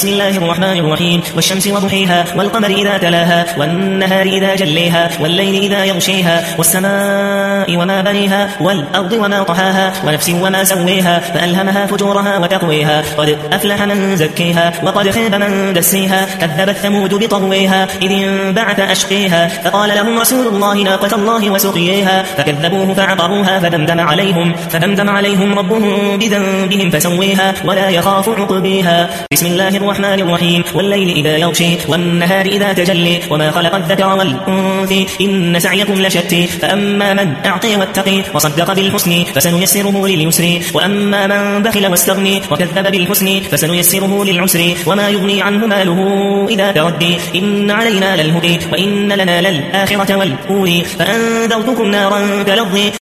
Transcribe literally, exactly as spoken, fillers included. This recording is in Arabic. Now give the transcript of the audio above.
بسم الله الرحمن الرحيم والشمس وضحيها والقمر إذا تلاها والنهار إذا جليها والليل إذا يغشيها والسماء وما بنيها والأرض وما طحاها ونفس وما سويها فألهمها فجورها وتقويها قد أفلح من زكيها وقد خاب من دسيها كذبت ثمود بطغويها إذ انبعث أشقيها فقال لهم رسول الله ناقة الله وسقيها فكذبوه فعقروها فدمدم عليهم فدمدم عليهم ربهم بذنبهم فسويها ولا يخاف عقبيها بسم الله الرحمن الرحيم والليل إذا يغشي والنهار إذا تجلي وما خلق الذكر والأنثى إن سعيكم لشتى فأما من أعطي واتقي وصدق بالحسن فسنيسره لليسر وأما من بخل واستغني وكذب بالحسن فسنيسره للعسر وما يغني عنه ماله إذا تردي إن علينا للهدي وإن لنا للآخرة والأولى فأنذرتكم نارا تلظي